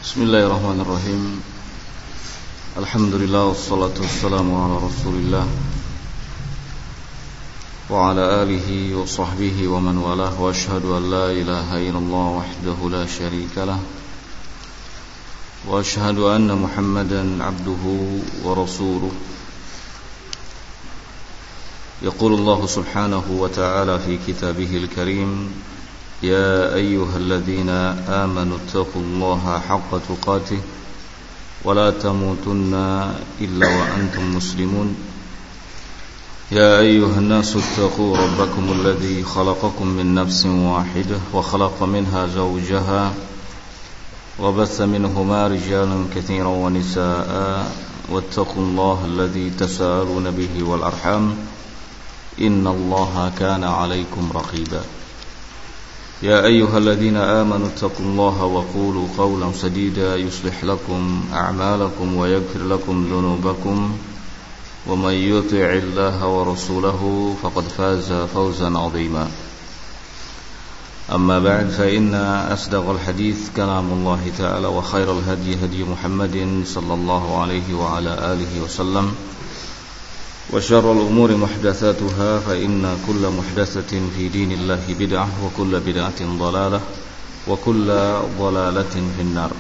Bismillahirrahmanirrahim. Alhamdulillah wassalatu wassalamu ala Rasulillah wa ala alihi wa sahbihi wa man walah wa ashhadu an la ilaha illallah wahdahu la syarika lah wa ashhadu anna Muhammadan abduhu wa rasuluh. Yaqulu Allah subhanahu wa ta'ala fi kitabihil karim: يا أيها الذين آمنوا اتقوا الله حق تقاته ولا تموتن إلا وأنتم مسلمون يا أيها الناس اتقوا ربكم الذي خلقكم من نفس واحدة وخلق منها زوجها وبث منهما رجالا كثيرا ونساء واتقوا الله الذي تساءلون به والأرحام إن الله كان عليكم رقيبا يا أيها الذين آمنوا اتقوا الله وقولوا قولا سديدا يصلح لكم أعمالكم ويغفر لكم ذنوبكم ومن يطع الله ورسوله فقد فاز فوزا عظيما أما بعد فإن أصدق الحديث كلام الله تعالى وخير الهدي هدي محمد صلى الله عليه وعلى آله وسلم وشر الأمور محدثاتها فإن كل محدثة في دين الله بدعة وكل بدعة ضلالة وكل ضلالة في النار.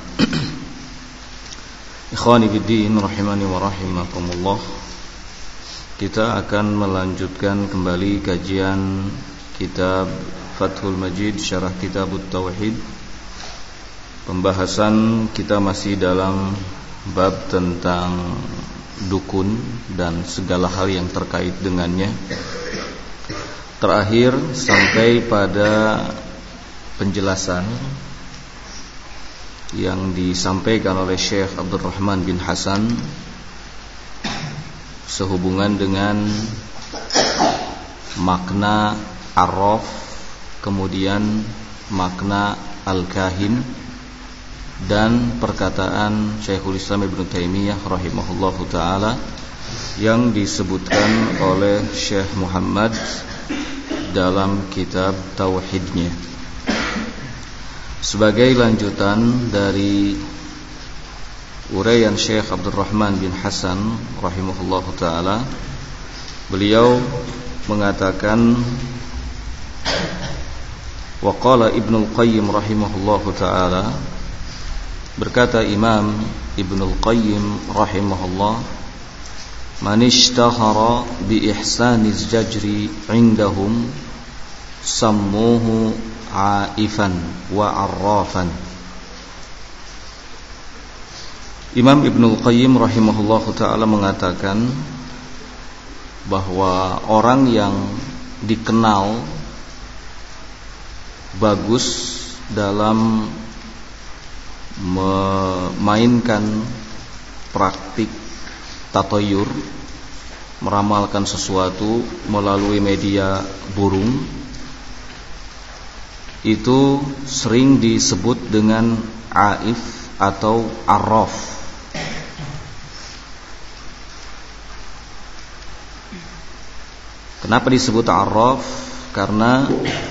Ikhwani biddin rahimani wa rahimakumullah. Kita akan melanjutkan kembali kajian kitab Fathul Majid Syarah Kitabut Tauhid. Pembahasan kita masih dalam bab tentang dukun dan segala hal yang terkait dengannya. Terakhir sampai pada penjelasan yang disampaikan oleh Syekh Abdurrahman bin Hasan sehubungan dengan makna arraf, kemudian makna al-kahin, dan perkataan Syekhul Islam Ibnu Taimiyah rahimahullahu ta'ala yang disebutkan oleh Syekh Muhammad dalam kitab Tauhidnya. Sebagai lanjutan dari uraian Syekh Abdurrahman bin Hasan rahimahullahu ta'ala, beliau mengatakan, wa qala Ibnul Qayyim rahimahullahu ta'ala, berkata Imam Ibnul Qayyim rahimahullah, man ishtahara bi ihsaniz jajri indahum sammuhu aifan wa arrafan. Imam Ibnul Qayyim rahimahullah ta'ala mengatakan bahwa orang yang dikenal bagus dalam memainkan praktik tatoyur, meramalkan sesuatu melalui media burung, itu sering disebut dengan aif atau arraf. Kenapa disebut arraf? Karena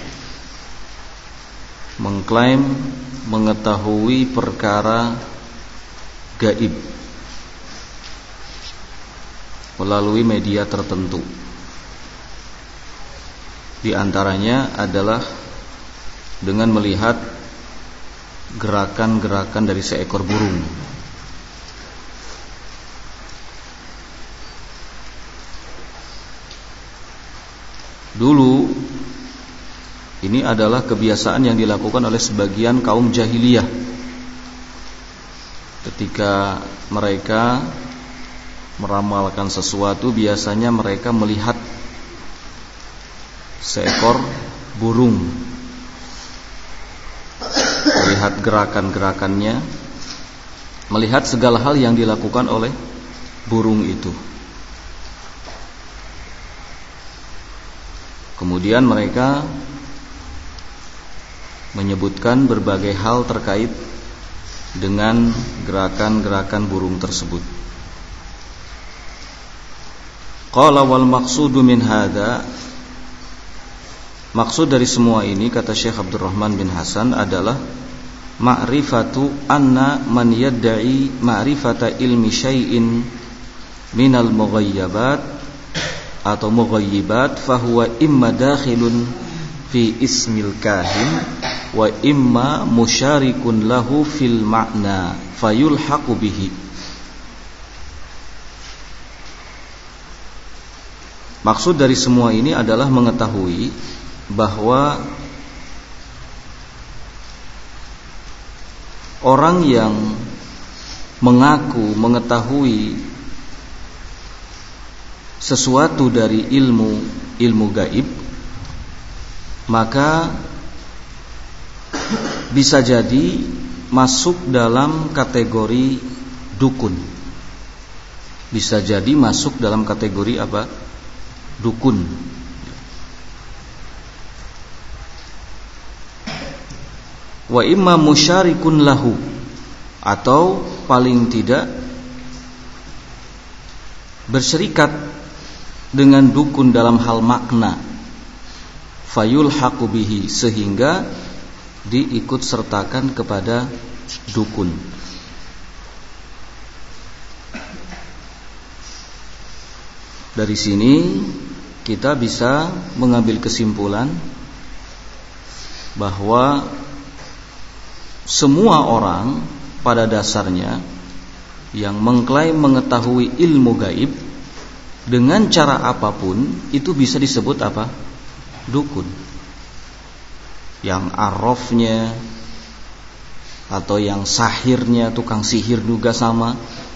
mengklaim mengetahui perkara gaib melalui media tertentu. Di antaranya adalah dengan melihat gerakan-gerakan dari seekor burung. Dulu ini adalah kebiasaan yang dilakukan oleh sebagian kaum jahiliyah. Ketika mereka meramalkan sesuatu, biasanya mereka melihat seekor burung, melihat gerakan-gerakannya, melihat segala hal yang dilakukan oleh burung itu. Kemudian mereka menyebutkan berbagai hal terkait dengan gerakan-gerakan burung tersebut. Qala wal maqsudu min hadza, maksud dari semua ini, kata Syekh Abdurrahman bin Hasan, adalah ma'rifatu anna man yadda'i ma'rifata ilmi syai'in minal mughayyabat atau mughayyibat fahuwa imma dakhilun fi ismil kahin wa imma musyarikun lahu fil ma'na fayulhaqu bihi. Maksud dari semua ini adalah mengetahui bahwa orang yang mengaku mengetahui sesuatu dari ilmu gaib, maka bisa jadi masuk dalam kategori dukun. Bisa jadi masuk dalam kategori apa? Dukun. Wa imma musyarikun lahu, atau paling tidak berserikat dengan dukun dalam hal makna, fayulhaqu bihi, sehingga diikut sertakan kepada dukun. Dari sini kita bisa mengambil kesimpulan bahwa semua orang pada dasarnya yang mengklaim mengetahui ilmu gaib dengan cara apapun itu bisa disebut apa? Dukun. Yang arrafnya atau yang sahirnya, tukang sihir juga sama.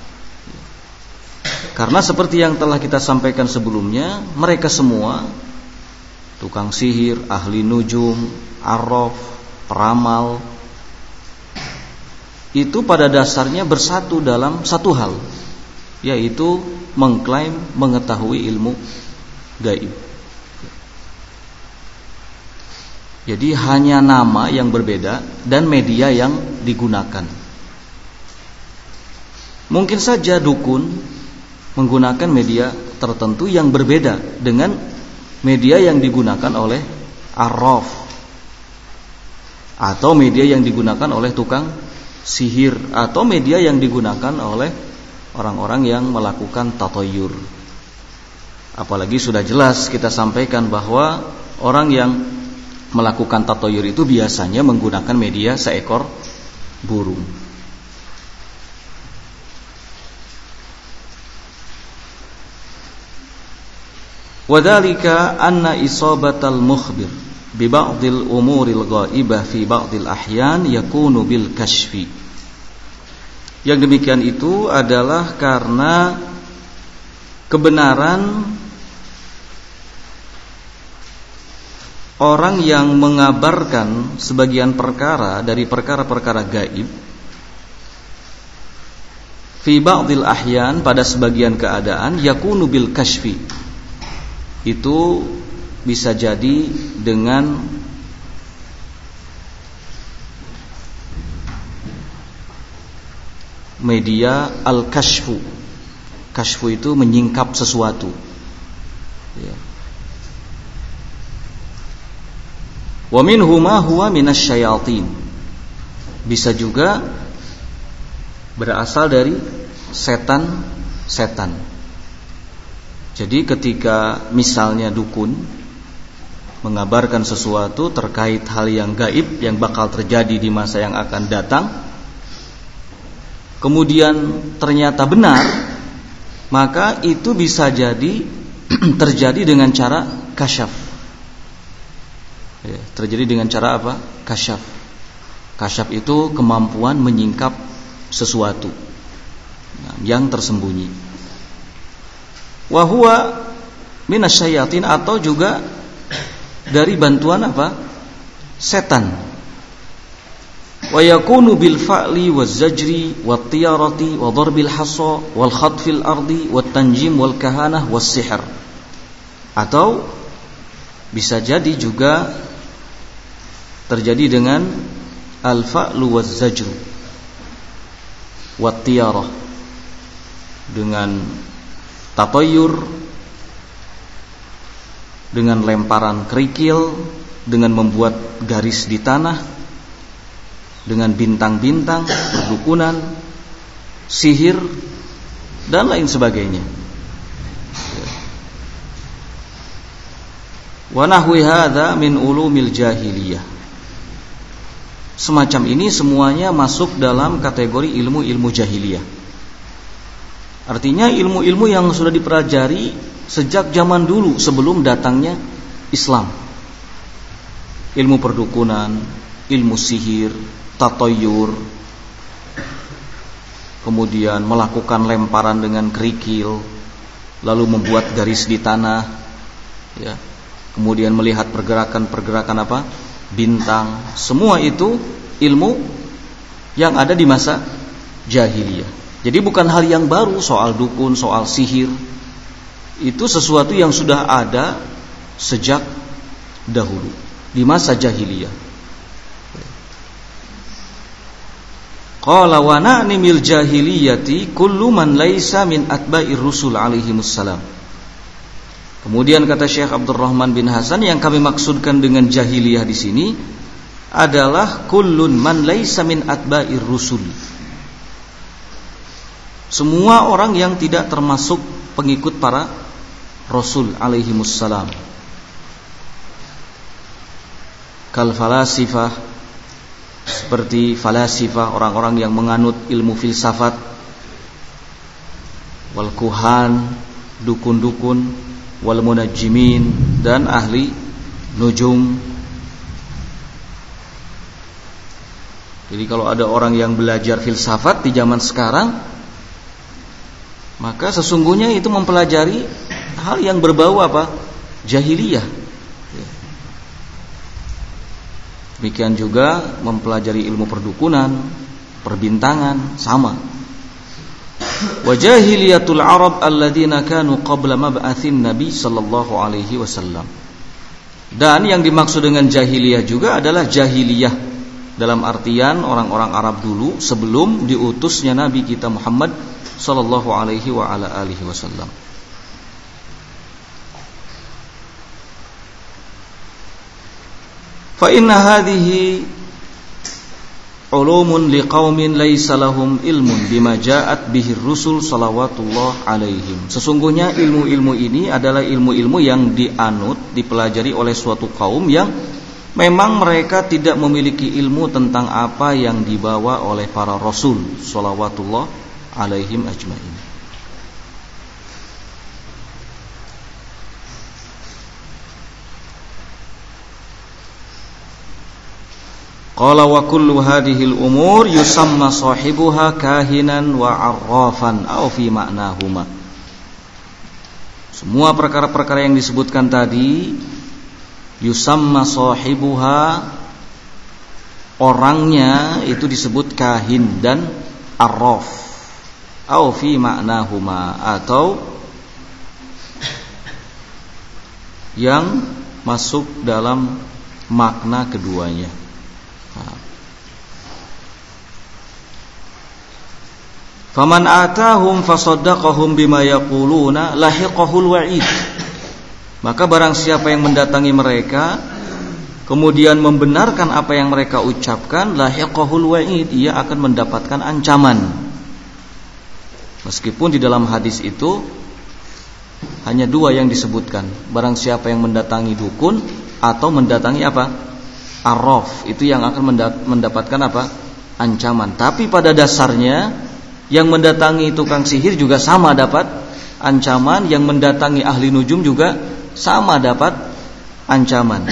Karena seperti yang telah kita sampaikan sebelumnya, mereka semua tukang sihir, ahli nujum, arraf, peramal, itu pada dasarnya bersatu dalam satu hal, yaitu mengklaim mengetahui ilmu gaib. Jadi hanya nama yang berbeda dan media yang digunakan. Mungkin saja dukun menggunakan media tertentu yang berbeda dengan media yang digunakan oleh arraf, atau media yang digunakan oleh tukang sihir, atau media yang digunakan oleh orang-orang yang melakukan tatoyur. Apalagi sudah jelas kita sampaikan bahwa orang yang melakukan tatoyur itu biasanya menggunakan media seekor burung. Wadhalika anna isabatal mukhbir bi ba'dil umuril ghaibah fi ba'dil ahyan yakunu bil kashfi. Yang demikian itu adalah karena kebenaran orang yang mengabarkan sebagian perkara dari perkara-perkara gaib fi ba'dil ahyan, pada sebagian keadaan, yakunu bil kashfi, itu bisa jadi dengan media al-kashfu. Kashfu itu menyingkap sesuatu, ya. Wa minhu ma huwa minasyayatin, bisa juga berasal dari setan-setan. Jadi ketika misalnya dukun mengabarkan sesuatu terkait hal yang gaib yang bakal terjadi di masa yang akan datang, kemudian ternyata benar, maka itu bisa jadi terjadi dengan cara kasyaf. Ya, terjadi dengan cara apa? Kasyaf. Kasyaf itu kemampuan menyingkap sesuatu yang tersembunyi. Wa huwa minasyayatin, atau juga dari bantuan apa? Setan. Wa yakunu bil fa'li waz zajri wat tiyarati wa darbil hasa wal khatfil ardi wat tanjim wal kahanah was sihr. Atau bisa jadi juga terjadi dengan al fa'lu waz zajru wat tiyarah, dengan tatoyur, dengan lemparan kerikil, dengan membuat garis di tanah, dengan bintang-bintang, perdukunan, sihir dan lain sebagainya. Wa nahwi hadza min ulumil jahiliyah. Semacam ini semuanya masuk dalam kategori ilmu-ilmu jahiliyah. Artinya ilmu-ilmu yang sudah dipelajari sejak zaman dulu sebelum datangnya Islam. Ilmu perdukunan, ilmu sihir, tatoyur, kemudian melakukan lemparan dengan kerikil, lalu membuat garis di tanah, ya. Kemudian melihat pergerakan-pergerakan bintang. Semua itu ilmu yang ada di masa jahiliyah. Jadi bukan hal yang baru soal dukun, soal sihir. Itu sesuatu yang sudah ada sejak dahulu di masa jahiliyah. Qala wa na'ni mil jahiliyati kullu man laisa min atba'ir rusul alaihimussalam. Kemudian kata Syekh Abdurrahman bin Hasan, yang kami maksudkan dengan jahiliyah di sini adalah kullun man laisa min atba'ir rusul. Semua orang yang tidak termasuk pengikut para rasul alaihimussalam. Kal falasifah, seperti falasifah, orang-orang yang menganut ilmu filsafat, wal kuhan, dukun-dukun, wal munajjimin, dan ahli nujum. Jadi kalau ada orang yang belajar filsafat di zaman sekarang, maka sesungguhnya itu mempelajari hal yang berbau jahiliyah. Demikian juga mempelajari ilmu perdukunan, perbintangan, sama. Wa jahiliyatul Arab alladziina kanu qabla mab'atsin Nabi sallallahu alaihi wasallam. Dan yang dimaksud dengan jahiliyah juga adalah jahiliyah dalam artian orang-orang Arab dulu sebelum diutusnya Nabi kita Muhammad sallallahu alaihi wa ala alihi wasallam. Fa inna hadhihi ulumun liqaumin laisa lahum ilmun bima ja'at bihi rusul salawatullah alaihim. Sesungguhnya ilmu-ilmu ini adalah ilmu-ilmu yang dianut, dipelajari oleh suatu kaum yang memang mereka tidak memiliki ilmu tentang apa yang dibawa oleh para rasul salawatullah alaihim ajmain. Qala wa kullu hadhil umur yusamma sahibuha kahinan wa arrafan aw fi ma'nahuma. Semua perkara-perkara yang disebutkan tadi, yusamma sahibuha, orangnya itu disebut kahin dan arraf, aw fi ma'nahuma, atau yang masuk dalam makna keduanya. Faman atahum fasaddaqahum bima yaquluna lahiqahul wa'id. Maka barang siapa yang mendatangi mereka kemudian membenarkan apa yang mereka ucapkan, lahiqahul wa'id, ia akan mendapatkan ancaman. Meskipun di dalam hadis itu hanya dua yang disebutkan, barang siapa yang mendatangi dukun atau mendatangi arraf, itu yang akan mendapatkan ancaman. Tapi pada dasarnya yang mendatangi tukang sihir juga sama dapat ancaman, yang mendatangi ahli nujum juga sama dapat ancaman.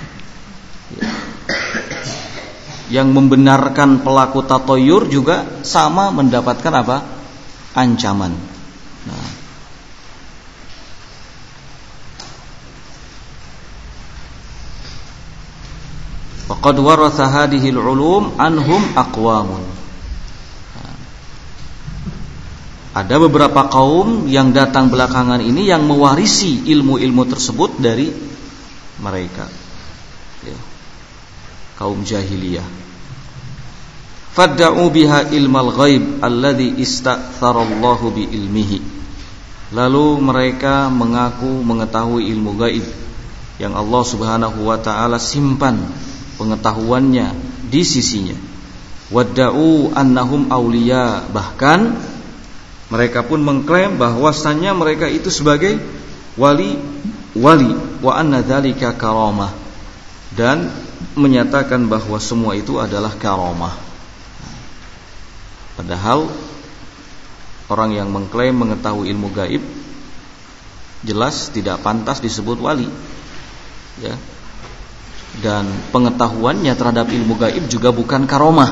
Yang membenarkan pelaku tatoyur juga sama mendapatkan ancaman. Nah, faqad waratha hadhil ulum anhum aqwamun. Ada beberapa kaum yang datang belakangan ini yang mewarisi ilmu-ilmu tersebut dari mereka, ya, kaum jahiliyah. Fadda'u biha ilmal ghaib alladhi ista'tharallahu bi ilmihi. Lalu mereka mengaku mengetahui ilmu gaib yang Allah Subhanahu wa ta'ala simpan pengetahuannya di sisinya. wadda'u annahum awliya, bahkan mereka pun mengklaim bahwasannya mereka itu sebagai wali wa anna dzalika karamah, dan menyatakan bahwa semua itu adalah karamah. Padahal orang yang mengklaim mengetahui ilmu gaib jelas tidak pantas disebut wali, ya. Dan pengetahuannya terhadap ilmu gaib juga bukan karamah.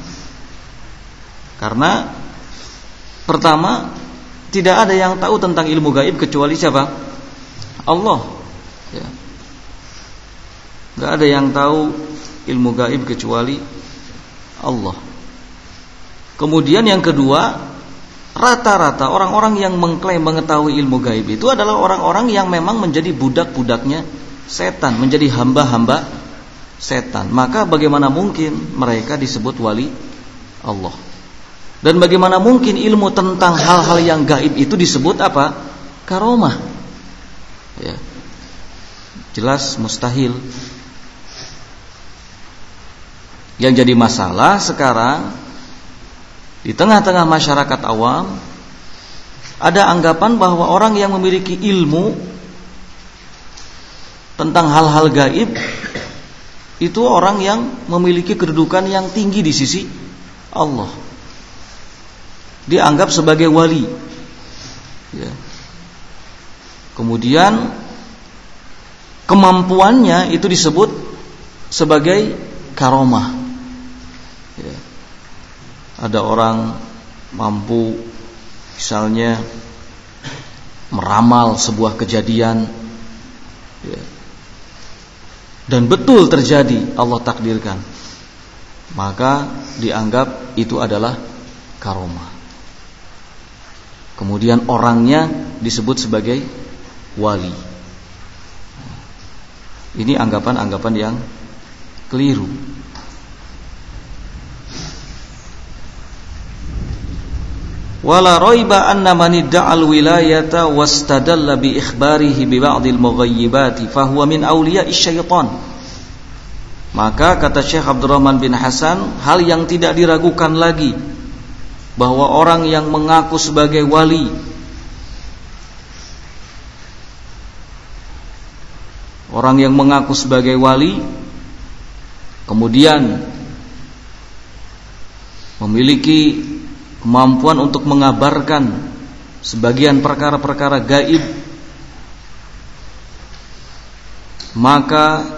Karena pertama, tidak ada yang tahu tentang ilmu gaib kecuali siapa? Allah, ya. Gak ada yang tahu ilmu gaib kecuali Allah. Kemudian yang kedua, rata-rata orang-orang yang mengklaim mengetahui ilmu gaib itu adalah orang-orang yang memang menjadi budak-budaknya setan, menjadi hamba-hamba setan. Maka bagaimana mungkin mereka disebut wali Allah? Dan bagaimana mungkin ilmu tentang hal-hal yang gaib itu disebut apa? Karamah, ya. Jelas mustahil. Yang jadi masalah sekarang di tengah-tengah masyarakat awam ada anggapan bahwa orang yang memiliki ilmu tentang hal-hal gaib itu orang yang memiliki kedudukan yang tinggi di sisi Allah, dianggap sebagai wali, ya. Kemudian kemampuannya itu disebut sebagai karamah, ya. Ada orang mampu misalnya meramal sebuah kejadian, ya, dan betul terjadi, Allah takdirkan, maka dianggap itu adalah karamah. Kemudian orangnya disebut sebagai wali. Ini anggapan-anggapan yang keliru. Wala raiba anna man idda'al wilayata wastadalla bi ikhbarihi bi ba'dil mughayyibati fa huwa min awliya'ish syaitan. Maka kata Syekh Abdurrahman bin Hasan, hal yang tidak diragukan lagi bahwa orang yang mengaku sebagai wali, orang yang mengaku sebagai wali kemudian memiliki kemampuan untuk mengabarkan sebagian perkara-perkara gaib, maka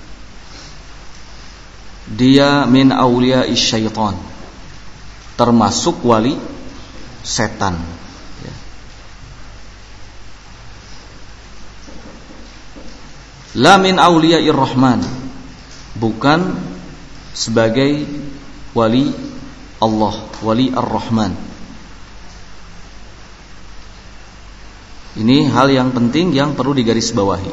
dia min awliya'ish syaitan, termasuk wali setan, ya. La min awliya'ir rahman, bukan sebagai wali Allah, wali ar-Rahman. Ini hal yang penting yang perlu digarisbawahi.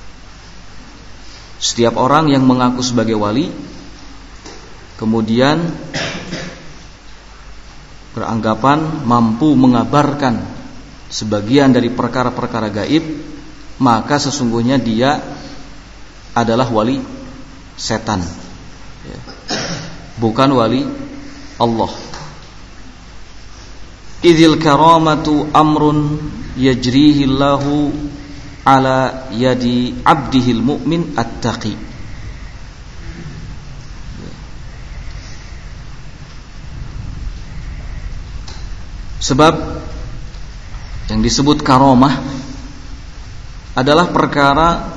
Setiap orang yang mengaku sebagai wali kemudian beranggapan mampu mengabarkan sebagian dari perkara-perkara gaib, maka sesungguhnya dia adalah wali setan, ya. Bukan wali Allah. Idzil karamatu amrun yajrihi Allahu ala yadi abdihil mu'min at-taqi. Sebab yang disebut karamah adalah perkara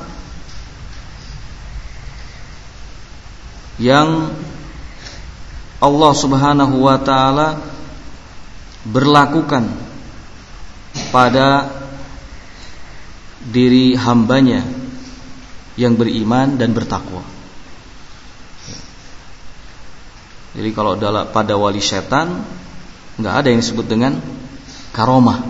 yang Allah Subhanahu wa ta'ala berlakukan pada diri hambanya yang beriman dan bertakwa. Jadi kalau pada wali setan enggak ada yang disebut dengan karamah.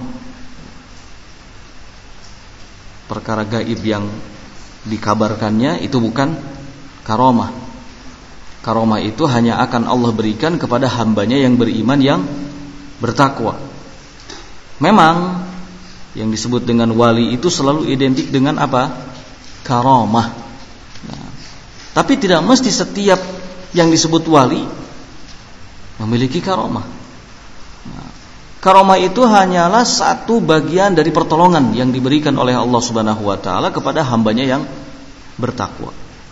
Perkara gaib yang dikabarkannya itu bukan karamah. Karamah itu hanya akan Allah berikan kepada hambanya yang beriman, yang bertakwa. Memang yang disebut dengan wali itu selalu identik dengan apa? Karamah. Nah, tapi tidak mesti setiap yang disebut wali memiliki karomah. Nah, karomah itu hanyalah satu bagian dari pertolongan yang diberikan oleh Allah Subhanahu wa taala kepada hambanya yang bertakwa.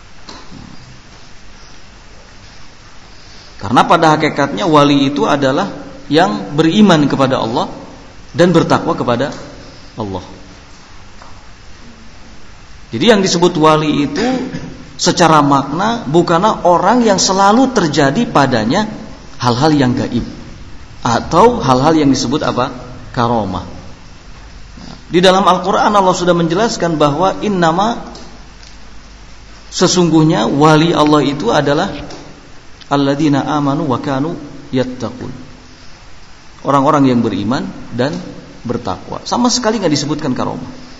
Karena pada hakikatnya wali itu adalah yang beriman kepada Allah dan bertakwa kepada Allah. Jadi yang disebut wali itu secara makna bukanlah orang yang selalu terjadi padanya hal-hal yang gaib atau hal-hal yang disebut apa? Karomah. Di dalam Al-Quran Allah sudah menjelaskan bahwa innama, sesungguhnya wali Allah itu adalah alladzina amanu wa kanu yattaqun, orang-orang yang beriman dan bertakwa. Sama sekali nggak disebutkan karomah.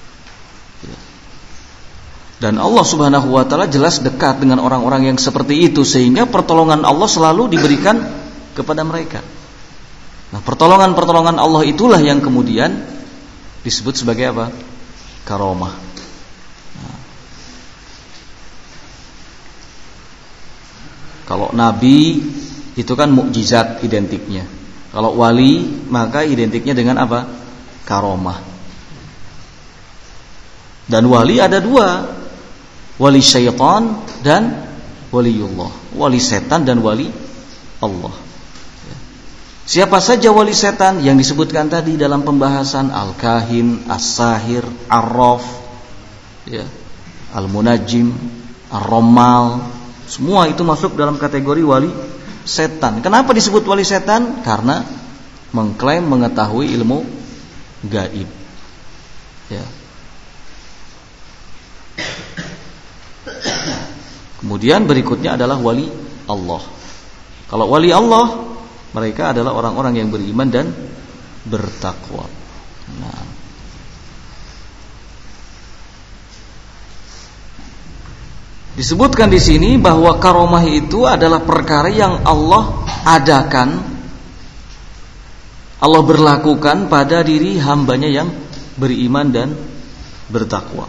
Dan Allah Subhanahu wa taala jelas dekat dengan orang-orang yang seperti itu, sehingga pertolongan Allah selalu diberikan kepada mereka. Nah, pertolongan-pertolongan Allah itulah yang kemudian disebut sebagai apa? Karomah. Nah, kalau nabi itu kan mukjizat identiknya. Kalau wali maka identiknya dengan apa? Karomah. Dan wali ada dua, wali syaitan dan waliullah. Wali setan dan wali Allah. Siapa saja wali setan yang disebutkan tadi dalam pembahasan al-kahin, as-sahir, ar-raf, ya, al-munajjim, ar-rammal, semua itu masuk dalam kategori wali setan. Kenapa disebut wali setan? Karena mengklaim mengetahui ilmu gaib. Ya. Kemudian berikutnya adalah wali Allah. Kalau wali Allah, mereka adalah orang-orang yang beriman dan bertakwa. Nah, disebutkan di sini bahwa karomah itu adalah perkara yang Allah adakan, Allah berlakukan pada diri hambanya yang beriman dan bertakwa.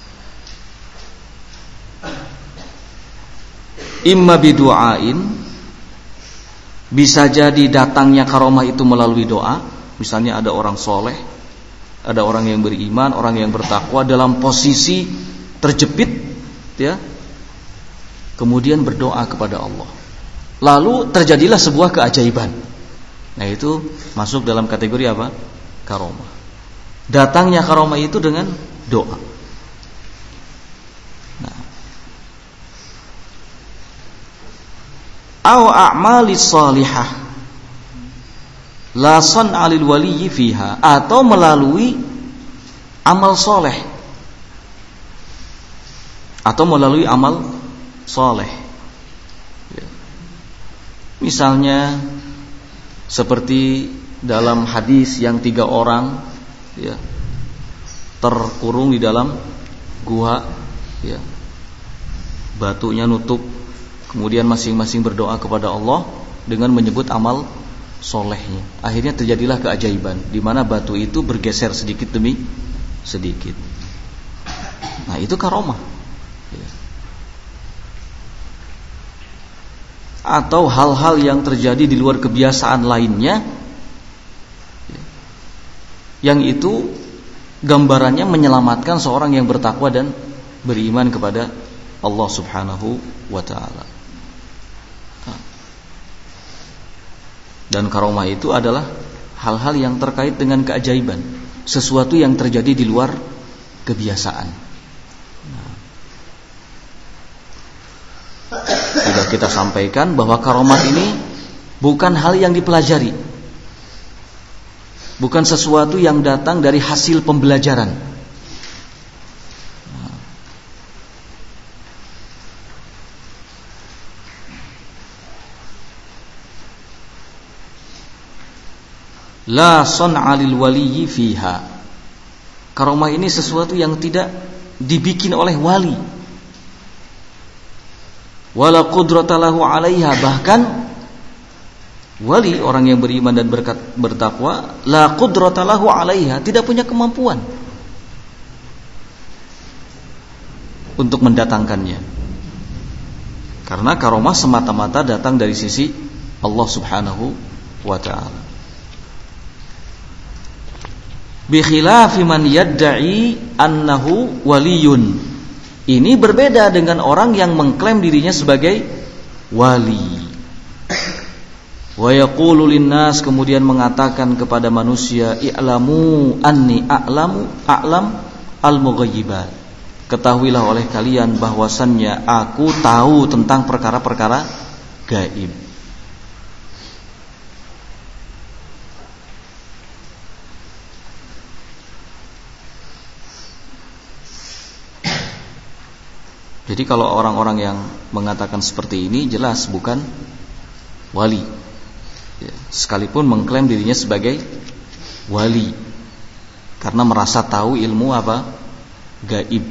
Imma bidu'ain, bisa jadi datangnya karomah itu melalui doa. Misalnya ada orang soleh, ada orang yang beriman, orang yang bertakwa dalam posisi terjepit, ya, kemudian berdoa kepada Allah, lalu terjadilah sebuah keajaiban. Nah, itu masuk dalam kategori apa? Karomah. Datangnya karomah itu dengan doa. Aw a'malis salihah la san'a lil waliyyi fiha, atau melalui amal soleh, atau melalui amal soleh, ya. Misalnya seperti dalam hadis yang 3 orang, ya, terkurung di dalam gua, ya, batunya nutup. Kemudian masing-masing berdoa kepada Allah dengan menyebut amal solehnya. Akhirnya terjadilah keajaiban, di mana batu itu bergeser sedikit demi sedikit. Nah, itu karomah. Atau hal-hal yang terjadi di luar kebiasaan lainnya, yang itu gambarannya menyelamatkan seorang yang bertakwa dan beriman kepada Allah Subhanahu wa ta'ala. Dan karomah itu adalah hal-hal yang terkait dengan keajaiban, sesuatu yang terjadi di luar kebiasaan. Nah, sudah kita sampaikan bahwa karomah ini bukan hal yang dipelajari, bukan sesuatu yang datang dari hasil pembelajaran. La san'a lil waliyyi fiha. Karomah ini sesuatu yang tidak dibikin oleh wali. Wala qudrata lahu 'alaiha, bahkan wali, orang yang beriman dan bertakwa, la qudrata lahu 'alaiha, tidak punya kemampuan untuk mendatangkannya. Karena karomah semata-mata datang dari sisi Allah Subhanahu wa ta'ala. Bi khilafi man yadda'i annahu waliyun. Ini berbeda dengan orang yang mengklaim dirinya sebagai wali. Wa yaqulu linnas, kemudian mengatakan kepada manusia, i'lamu anni a'lam al-mughayyibat. Ketahuilah oleh kalian bahwasannya aku tahu tentang perkara-perkara gaib. Jadi kalau orang-orang yang mengatakan seperti ini jelas bukan wali, ya, sekalipun mengklaim dirinya sebagai wali, karena merasa tahu ilmu apa? Gaib.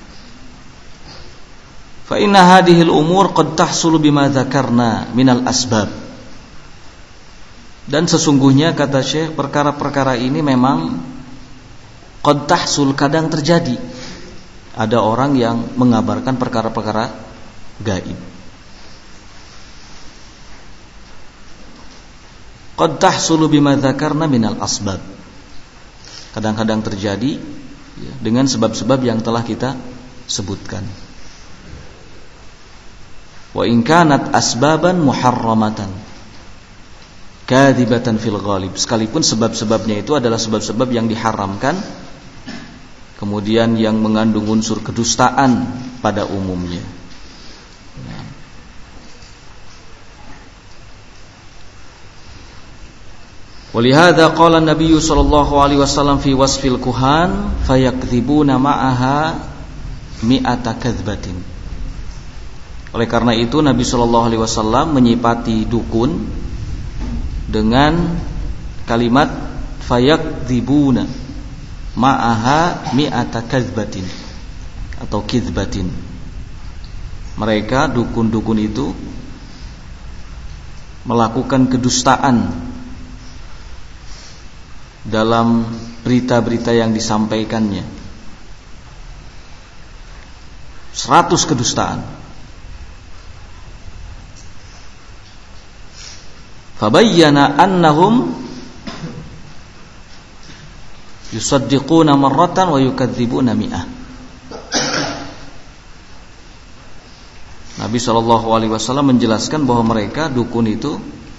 Fa inna hadhil umur qad tahsulu bima dzakarna minal asbab. Dan sesungguhnya kata Syekh, perkara-perkara ini memang qad tahsul, kadang terjadi. Ada orang yang mengabarkan perkara-perkara gaib. Qad tahsulu bima dzakarna minal asbab. Kadang-kadang terjadi, ya, dengan sebab-sebab yang telah kita sebutkan. Wa in kanat asbaban muharramatan kadhibatan fil ghalib. Sekalipun sebab-sebabnya itu adalah sebab-sebab yang diharamkan, kemudian yang mengandung unsur kedustaan pada umumnya. Walihada qala Nabi sallallahu alaihi wasallam fi wasfil kuhan fayakdzibuna ma'aha mi'ata kadzbatin. Oleh karena itu Nabi sallallahu alaihi wasallam menyifati dukun dengan kalimat fayakdzibuna ma'aha mi'ata kadzbatin atau kizbatin. Mereka dukun-dukun itu melakukan kedustaan dalam berita-berita yang disampaikannya. 100 kedustaan. Fabayyana annahum yusaddiquna marratan wa yukadzibuna mi'ah. Nabi SAW menjelaskan bahwa mereka dukun itu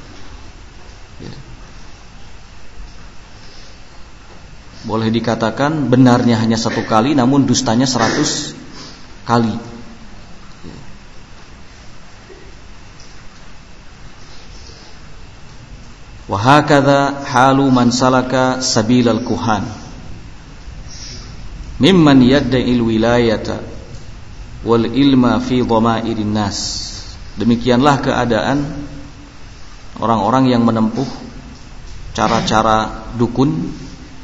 boleh dikatakan benarnya hanya 1 kali, namun dustanya 100 kali. Wa hakadha halu man salaka sabilal kuhan mimman yadda'il wilayata wal ilma fi dhamairin nas. Demikianlah keadaan orang-orang yang menempuh cara-cara dukun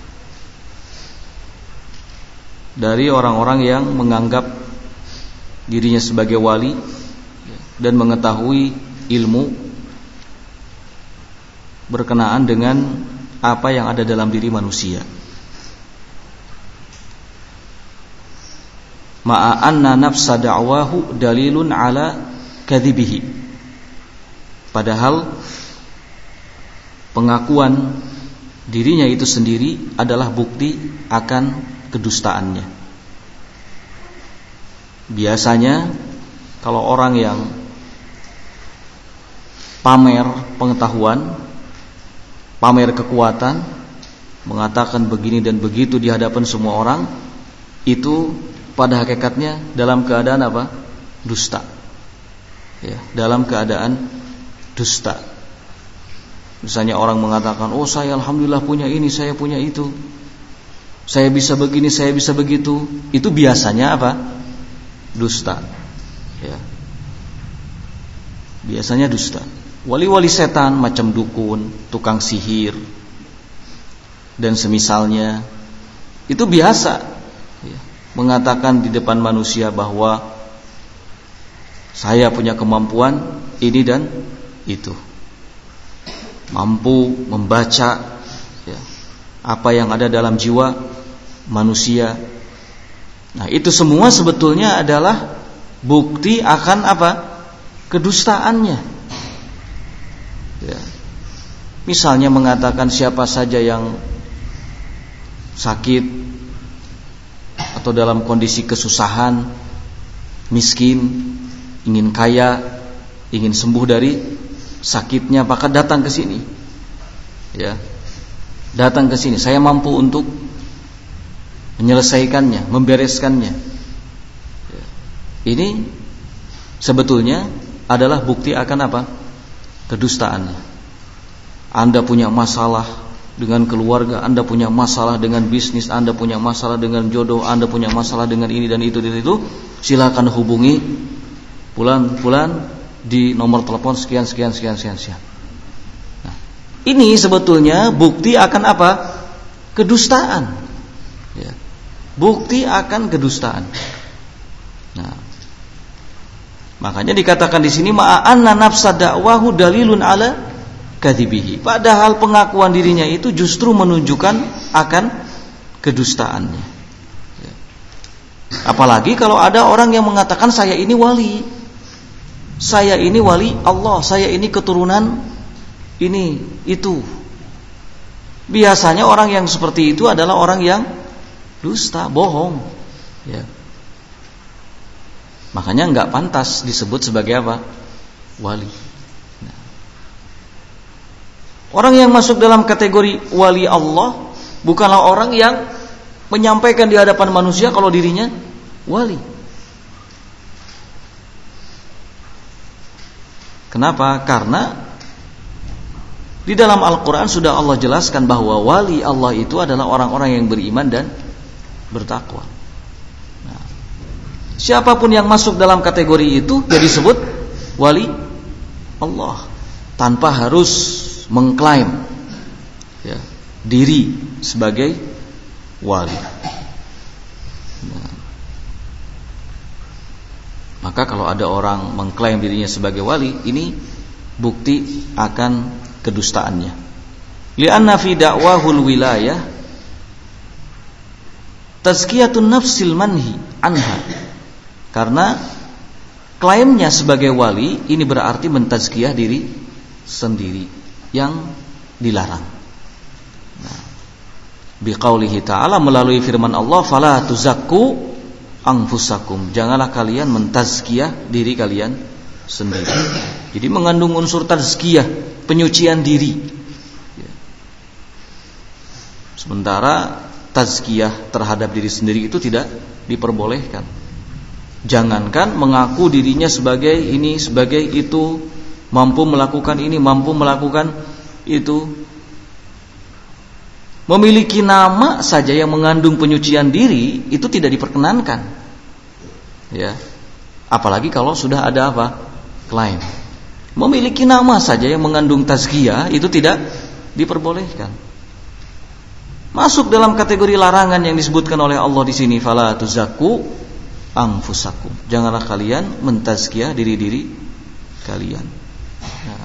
dari orang-orang yang menganggap dirinya sebagai wali dan mengetahui ilmu berkenaan dengan apa yang ada dalam diri manusia. Ma'a anna nafsa da'wahu dalilun ala kadhibihi. Padahal pengakuan dirinya itu sendiri adalah bukti akan kedustaannya. Biasanya kalau orang yang pamer pengetahuan, pamer kekuatan, mengatakan begini dan begitu di hadapan semua orang, itu pada hakikatnya dalam keadaan apa? Dusta. Ya, dalam keadaan dusta. Misalnya orang mengatakan, "Oh, saya alhamdulillah punya ini, saya punya itu. Saya bisa begini, saya bisa begitu." Itu biasanya apa? Dusta. Ya. Biasanya dusta. Wali-wali setan macam dukun, tukang sihir dan semisalnya itu biasa, ya, mengatakan di depan manusia bahwa saya punya kemampuan ini dan itu, mampu membaca, ya, apa yang ada dalam jiwa manusia. Nah, itu semua sebetulnya adalah bukti akan apa? Kedustaannya. Ya. Misalnya mengatakan siapa saja yang sakit atau dalam kondisi kesusahan, miskin, ingin kaya, ingin sembuh dari sakitnya, maka datang ke sini. Ya. Datang ke sini, saya mampu untuk menyelesaikannya, membereskannya. Ya. Ini sebetulnya adalah bukti akan apa? Kedustaannya. Anda punya masalah dengan keluarga, Anda punya masalah dengan bisnis, Anda punya masalah dengan jodoh, Anda punya masalah dengan ini dan itu, silakan hubungi bulan di nomor telepon sekian. Nah, ini sebetulnya bukti akan apa? Kedustaan. Ya. Bukti akan kedustaan. Nah, makanya dikatakan di sini ma'anna nafsa da'wahu dalilun ala kadzibihi. Padahal pengakuan dirinya itu justru menunjukkan akan kedustaannya. Ya. Apalagi kalau ada orang yang mengatakan saya ini wali, saya ini wali Allah, saya ini keturunan ini itu. Biasanya orang yang seperti itu adalah orang yang dusta, bohong. Ya. Makanya enggak pantas disebut sebagai apa? Wali. Nah. Orang yang masuk dalam kategori wali Allah bukanlah orang yang menyampaikan di hadapan manusia kalau dirinya wali. Kenapa? Karena di dalam Al-Quran sudah Allah jelaskan bahwa wali Allah itu adalah orang-orang yang beriman dan bertakwa. Nah, siapapun yang masuk dalam kategori itu jadi disebut wali Allah tanpa harus mengklaim ya, diri sebagai wali. Nah, maka kalau ada orang mengklaim dirinya sebagai wali, ini bukti akan kedustaannya. Li'anna fi da'wahul wilayah tazkiyatun nafsil manhi anha. Karena klaimnya sebagai wali ini berarti mentazkiyah diri sendiri yang dilarang. Nah, biqaulihi ta'ala, melalui firman Allah, fala tuzakku anfusakum, janganlah kalian mentazkiyah diri kalian sendiri. Jadi mengandung unsur tazkiyah, penyucian diri. Sementara tazkiyah terhadap diri sendiri itu tidak diperbolehkan. Jangankan mengaku dirinya sebagai ini, sebagai itu, mampu melakukan ini, mampu melakukan itu. Memiliki nama saja yang mengandung penyucian diri itu tidak diperkenankan. Ya. Apalagi kalau sudah ada apa? Klaim. Memiliki nama saja yang mengandung tazkiyah itu tidak diperbolehkan. Masuk dalam kategori larangan yang disebutkan oleh Allah di sini, fala tuzakku anfusakum. Janganlah kalian mentazkiyah diri-diri kalian. Nah.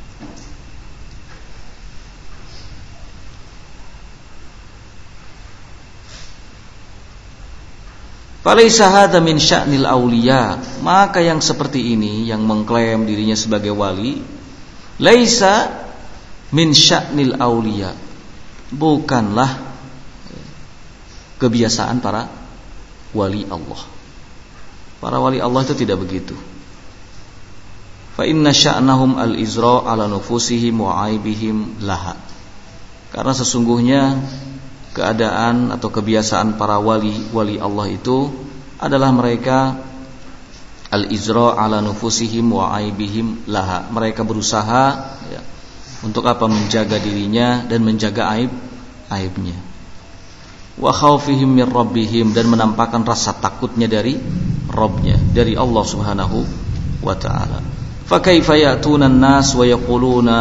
Falaisa hadza min sya'nil auliya, maka yang seperti ini yang mengklaim dirinya sebagai wali, laisa min sya'nil auliya, bukanlah kebiasaan para wali Allah. Para wali Allah itu tidak begitu. Fa inna sya'nahum al-izra' ala nufusihim wa aibihim laha. Karena sesungguhnya keadaan atau kebiasaan para wali Allah itu adalah mereka al-izra' ala nufusihim wa aibihim laha. Mereka berusaha ya, untuk apa? Menjaga dirinya dan menjaga aibnya. Wa khaufihim min rabbihim, dan menampakkan rasa takutnya dari Rabbnya, dari Allah Subhanahu wa taala. Fa kaifa ya'tuna an-nas wa yaquluna,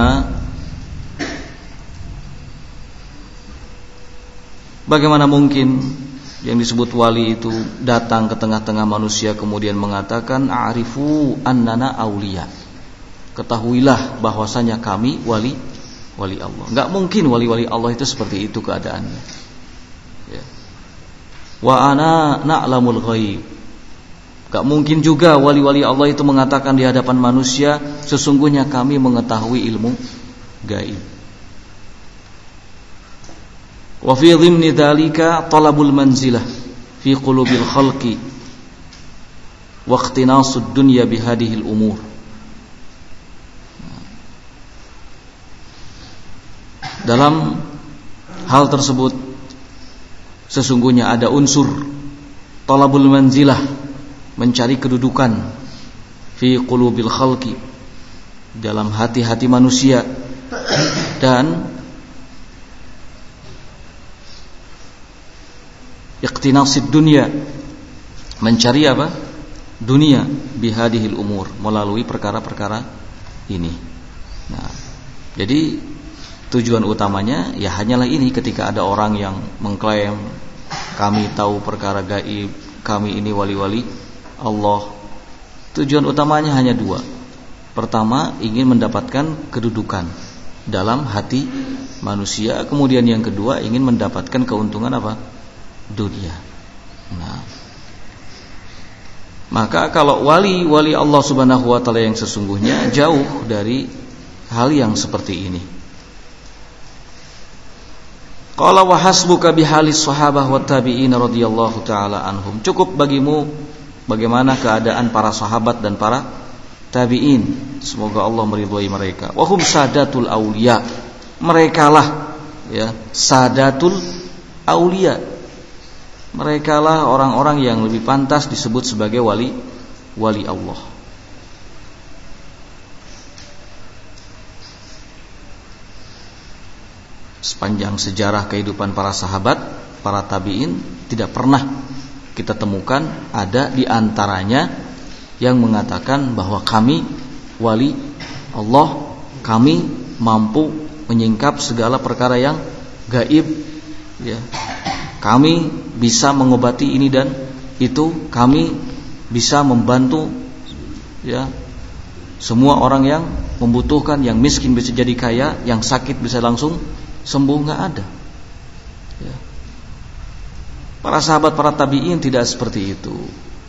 bagaimana mungkin yang disebut wali itu datang ke tengah-tengah manusia kemudian mengatakan a'rifu annana auliya, ketahuilah bahwasanya kami wali Allah. Enggak mungkin wali-wali Allah itu seperti itu keadaannya. Ya. Wa ana na'lamul ghaib, Gak mungkin juga wali-wali Allah itu mengatakan di hadapan manusia, sesungguhnya kami mengetahui ilmu gaib. Wa fi dhimni dzalika talabul manzilah fi qulubil khalqi wa ikhtinasud dunya bihadhihi al-umur. Dalam hal tersebut sesungguhnya ada unsur talabul manzilah, mencari kedudukan, fi qulubil khalqi, dalam hati-hati manusia, dan iqtinasid dunya, mencari apa? Dunia, bihadihil umur, melalui perkara-perkara ini. Nah, jadi tujuan utamanya ya hanyalah ini. Ketika ada orang yang mengklaim kami tahu perkara gaib, kami ini wali-wali Allah, tujuan utamanya hanya dua. Pertama, ingin mendapatkan kedudukan dalam hati manusia. Kemudian yang kedua, ingin mendapatkan keuntungan apa? Dunia. Nah, maka kalau wali Allah subhanahu wa ta'ala yang sesungguhnya jauh dari hal yang seperti ini. Qala wa hasbuka bihalis sahabah wa tabi'in radhiyallahu ta'ala anhum. Cukup bagimu bagaimana keadaan para sahabat dan para tabi'in, semoga Allah meridhai mereka. Wa hum sadatul auliya. Merekalah ya sadatul auliya. Merekalah orang-orang yang lebih pantas disebut sebagai wali Allah. Sepanjang sejarah kehidupan para sahabat, para tabi'in, tidak pernah kita temukan ada di antaranya yang mengatakan bahwa kami wali Allah, kami mampu menyingkap segala perkara yang gaib, ya. Kami bisa mengobati ini dan itu, kami bisa membantu ya semua orang yang membutuhkan, yang miskin bisa jadi kaya, yang sakit bisa langsung sembuh, nggak ada. Ya. Para sahabat, para tabi'in tidak seperti itu.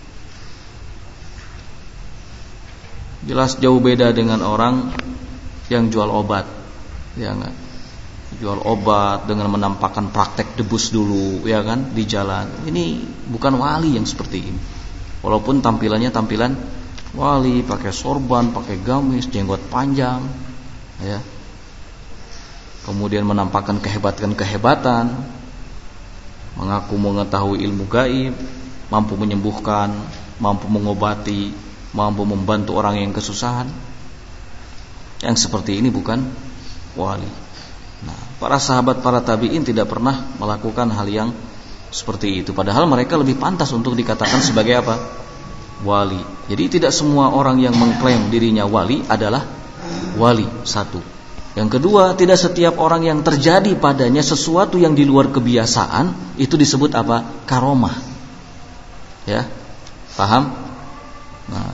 Jelas jauh beda dengan orang yang jual obat, ya nggak? Jual obat dengan menampakkan praktek debus dulu, ya kan, di jalan. Ini bukan wali yang seperti ini. Walaupun tampilannya tampilan wali, pakai sorban, pakai gamis, jenggot panjang, ya. Kemudian menampakkan kehebatan, mengaku mengetahui ilmu gaib, mampu menyembuhkan, mampu mengobati, mampu membantu orang yang kesusahan. Yang seperti ini bukan wali. Nah, para sahabat, para tabi'in tidak pernah melakukan hal yang seperti itu. Padahal mereka lebih pantas untuk dikatakan sebagai apa? Wali. Jadi tidak semua orang yang mengklaim dirinya wali adalah wali. Satu. Yang kedua, tidak setiap orang yang terjadi padanya sesuatu yang di luar kebiasaan itu disebut apa? Karomah. Ya, paham? Nah,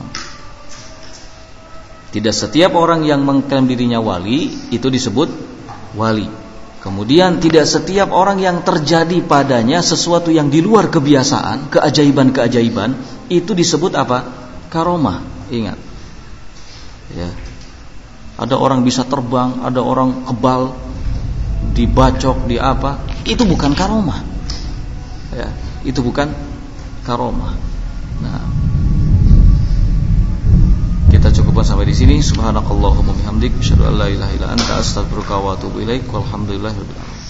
tidak setiap orang yang mengklaim dirinya wali itu disebut wali. Kemudian tidak setiap orang yang terjadi padanya sesuatu yang di luar kebiasaan, keajaiban-keajaiban, itu disebut apa? Karomah. Ingat. Ya. Ada orang bisa terbang, ada orang kebal, dibacok, di apa? Itu bukan karomah. Ya, itu bukan karomah. Nah, kita cukupkan sampai di sini. Subhanakallahumma bihamdik, asyhadu an la ilaha illa anta, astaghfiruka wa atubu ilaik. Walhamdulillahirabbil alamin.